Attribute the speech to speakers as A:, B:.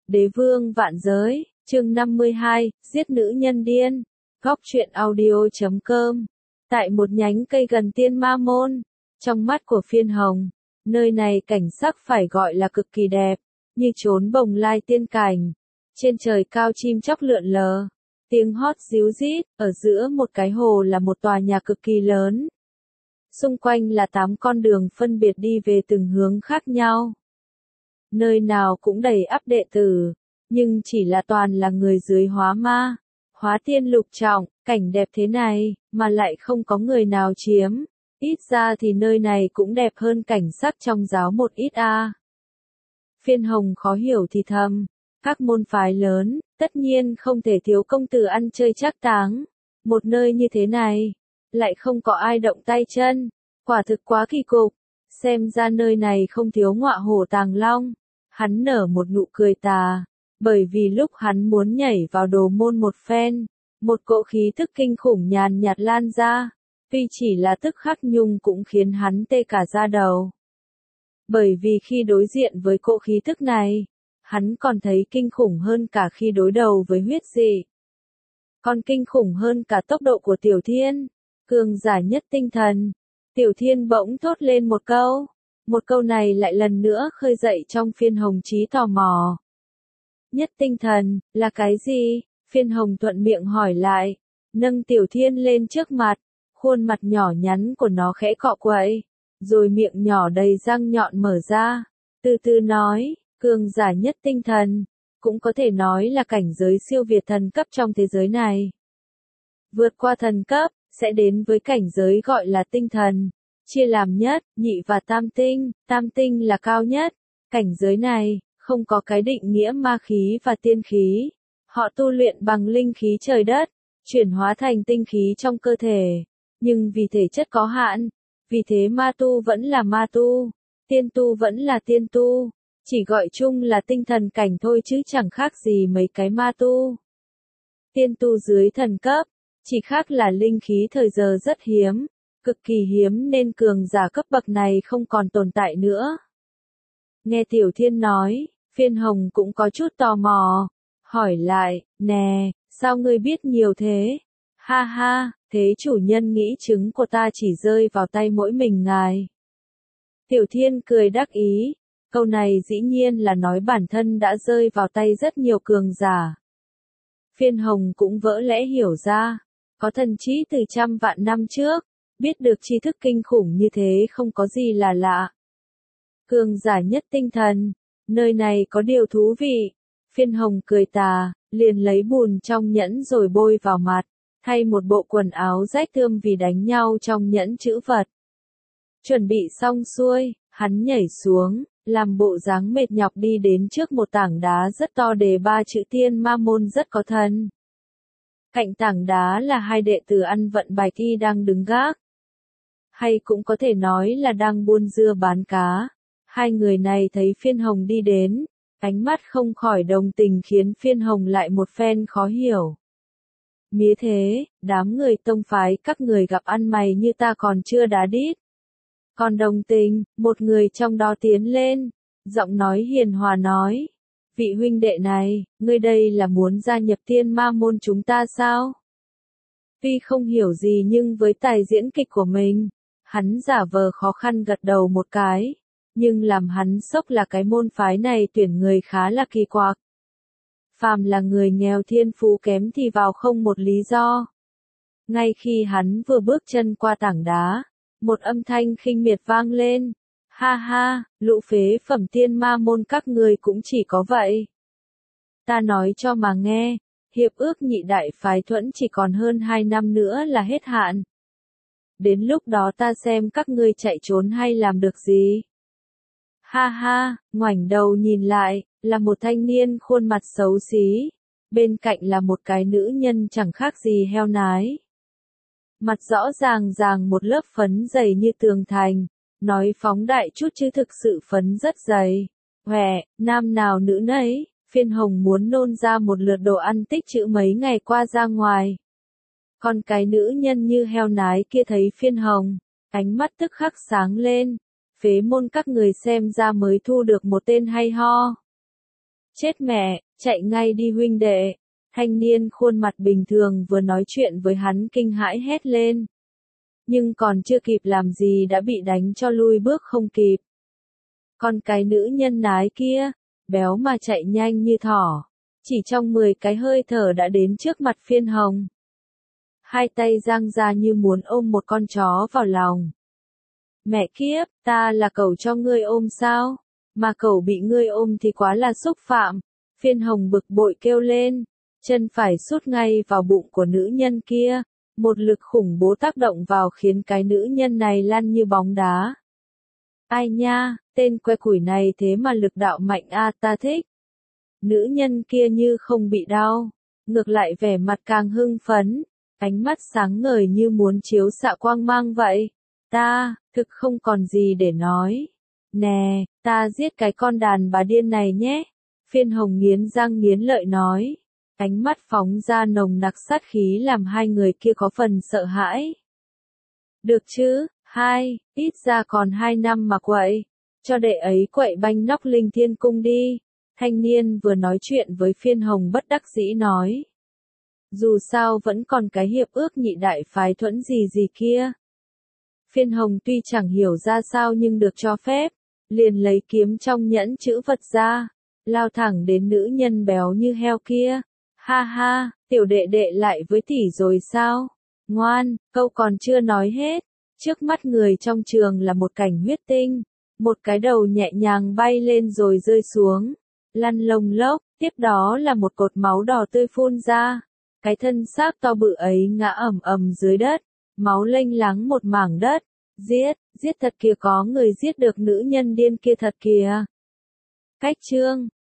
A: Đế vương vạn giới, chương 52, giết nữ nhân điên. Góc truyện audio.com. Tại một nhánh cây gần Tiên Ma Môn, trong mắt của Phiên Hồng, nơi này cảnh sắc phải gọi là cực kỳ đẹp, như chốn bồng lai tiên cảnh. Trên trời cao chim chóc lượn lờ, tiếng hót ríu rít, ở giữa một cái hồ là một tòa nhà cực kỳ lớn. Xung quanh là 8 con đường phân biệt đi về từng hướng khác nhau. Nơi nào cũng đầy ắp đệ tử, nhưng chỉ là toàn là người dưới hóa ma, hóa tiên lục trọng, cảnh đẹp thế này, mà lại không có người nào chiếm. Ít ra thì nơi này cũng đẹp hơn cảnh sắc trong giáo một ít a. Phiên Hồng khó hiểu thì thầm, các môn phái lớn, tất nhiên không thể thiếu công tử ăn chơi trác táng. Một nơi như thế này, lại không có ai động tay chân, quả thực quá kỳ cục. Xem ra nơi này không thiếu ngọa hổ tàng long. Hắn nở một nụ cười tà, bởi vì lúc hắn muốn nhảy vào đồ môn một phen, một cỗ khí thức kinh khủng nhàn nhạt lan ra, tuy chỉ là tức khắc nhưng cũng khiến hắn tê cả da đầu. Bởi vì khi đối diện với cỗ khí thức này, hắn còn thấy kinh khủng hơn cả khi đối đầu với huyết dị. Còn kinh khủng hơn cả tốc độ của Tiểu Thiên, cường giả nhất tinh thần. Tiểu Thiên bỗng thốt lên một câu. Một câu này lại lần nữa khơi dậy trong Phiên Hồng trí tò mò. Nhất tinh thần, là cái gì? Phiên Hồng thuận miệng hỏi lại, nâng Tiểu Thiên lên trước mặt, khuôn mặt nhỏ nhắn của nó khẽ cọ quậy, rồi miệng nhỏ đầy răng nhọn mở ra, từ từ nói, cường giả nhất tinh thần, cũng có thể nói là cảnh giới siêu việt thần cấp trong thế giới này. Vượt qua thần cấp, sẽ đến với cảnh giới gọi là tinh thần. Chia làm nhất, nhị và tam tinh là cao nhất. Cảnh giới này, không có cái định nghĩa ma khí và tiên khí. Họ tu luyện bằng linh khí trời đất, chuyển hóa thành tinh khí trong cơ thể. Nhưng vì thể chất có hạn, vì thế ma tu vẫn là ma tu, tiên tu vẫn là tiên tu. Chỉ gọi chung là tinh thần cảnh thôi chứ chẳng khác gì mấy cái ma tu. Tiên tu dưới thần cấp, chỉ khác là linh khí thời giờ rất hiếm. Cực kỳ hiếm nên cường giả cấp bậc này không còn tồn tại nữa. Nghe Tiểu Thiên nói, Phiên Hồng cũng có chút tò mò, hỏi lại, nè, sao ngươi biết nhiều thế? Ha ha, thế chủ nhân nghĩ trứng của ta chỉ rơi vào tay mỗi mình ngài. Tiểu Thiên cười đắc ý, câu này dĩ nhiên là nói bản thân đã rơi vào tay rất nhiều cường giả. Phiên Hồng cũng vỡ lẽ hiểu ra, có thần trí từ trăm vạn năm trước. Biết được tri thức kinh khủng như thế không có gì là lạ. Cường giả nhất tinh thần, nơi này có điều thú vị. Phiên Hồng cười tà, liền lấy bùn trong nhẫn rồi bôi vào mặt, thay một bộ quần áo rách tươm vì đánh nhau trong nhẫn trữ vật. Chuẩn bị xong xuôi, hắn nhảy xuống, làm bộ dáng mệt nhọc đi đến trước một tảng đá rất to đề 3 chữ Tiên Ma Môn rất có thần. Cạnh tảng đá là 2 đệ tử ăn vận bạch y đang đứng gác. Hay cũng có thể nói là đang buôn dưa bán cá. 2 người này thấy Phiên Hồng đi đến, ánh mắt không khỏi đồng tình khiến Phiên Hồng lại một phen khó hiểu. Mía thế, đám người tông phái các người gặp ăn mày như ta còn chưa đá đít. Còn đồng tình, một người trong đó tiến lên, giọng nói hiền hòa nói. Vị huynh đệ này, ngươi đây là muốn gia nhập Tiên Ma Môn chúng ta sao? Tuy không hiểu gì nhưng với tài diễn kịch của mình, hắn giả vờ khó khăn gật đầu một cái, nhưng làm hắn sốc là cái môn phái này tuyển người khá là kỳ quặc. Phàm là người nghèo thiên phú kém thì vào không một lý do. Ngay khi hắn vừa bước chân qua tảng đá, một âm thanh khinh miệt vang lên. Ha ha, lũ phế phẩm Tiên Ma Môn các người cũng chỉ có vậy. Ta nói cho mà nghe, hiệp ước nhị đại phái thuẫn chỉ còn hơn 2 năm nữa là hết hạn. Đến lúc đó ta xem các ngươi chạy trốn hay làm được gì. Ha ha, ngoảnh đầu nhìn lại, là một thanh niên khuôn mặt xấu xí. Bên cạnh là một cái nữ nhân chẳng khác gì heo nái. Mặt rõ ràng một lớp phấn dày như tường thành. Nói phóng đại chút chứ thực sự phấn rất dày. Hòe, nam nào nữ nấy, Phiên Hồng muốn nôn ra một lượt đồ ăn tích trữ mấy ngày qua ra ngoài. Còn cái nữ nhân như heo nái kia thấy Phiên Hồng, ánh mắt tức khắc sáng lên. Phế môn các người xem ra mới thu được một tên hay ho. Chết mẹ, chạy ngay đi huynh đệ. Thanh niên khuôn mặt bình thường vừa nói chuyện với hắn kinh hãi hét lên. Nhưng còn chưa kịp làm gì đã bị đánh cho lui bước không kịp. Còn cái nữ nhân nái kia, béo mà chạy nhanh như thỏ. Chỉ trong 10 cái hơi thở đã đến trước mặt Phiên Hồng. Hai tay giang ra như muốn ôm một con chó vào lòng. Mẹ kiếp, ta là cẩu cho ngươi ôm sao? Mà cẩu bị ngươi ôm thì quá là xúc phạm. Phiên Hồng bực bội kêu lên, chân phải sút ngay vào bụng của nữ nhân kia. Một lực khủng bố tác động vào khiến cái nữ nhân này lăn như bóng đá. Ai nha, tên que củi này thế mà lực đạo mạnh a, ta thích. Nữ nhân kia như không bị đau, ngược lại vẻ mặt càng hưng phấn, ánh mắt sáng ngời như muốn chiếu xạ quang mang vậy. Ta, thực không còn gì để nói. Nè, ta giết cái con đàn bà điên này nhé. Phiên Hồng nghiến răng nghiến lợi nói. Ánh mắt phóng ra nồng nặc sát khí làm hai người kia có phần sợ hãi. Được chứ, ít ra còn 2 năm mà quậy. Cho đệ ấy quậy banh nóc Linh Thiên Cung đi. Thanh niên vừa nói chuyện với Phiên Hồng bất đắc dĩ nói. Dù sao vẫn còn cái hiệp ước nhị đại phái thuẫn gì kia. Phiên Hồng tuy chẳng hiểu ra sao nhưng được cho phép, liền lấy kiếm trong nhẫn chữ vật ra, lao thẳng đến nữ nhân béo như heo kia. Ha ha, tiểu đệ đệ lại với tỷ rồi sao? Ngoan, câu còn chưa nói hết. Trước mắt người trong trường là một cảnh huyết tinh, một cái đầu nhẹ nhàng bay lên rồi rơi xuống, lăn lông lốc, tiếp đó là một cột máu đỏ tươi phun ra. Cái thân xác to bự ấy ngã ầm ầm dưới đất, máu lênh láng một mảng đất. Giết thật kìa, có người giết được nữ nhân điên kia thật kìa. Cách chương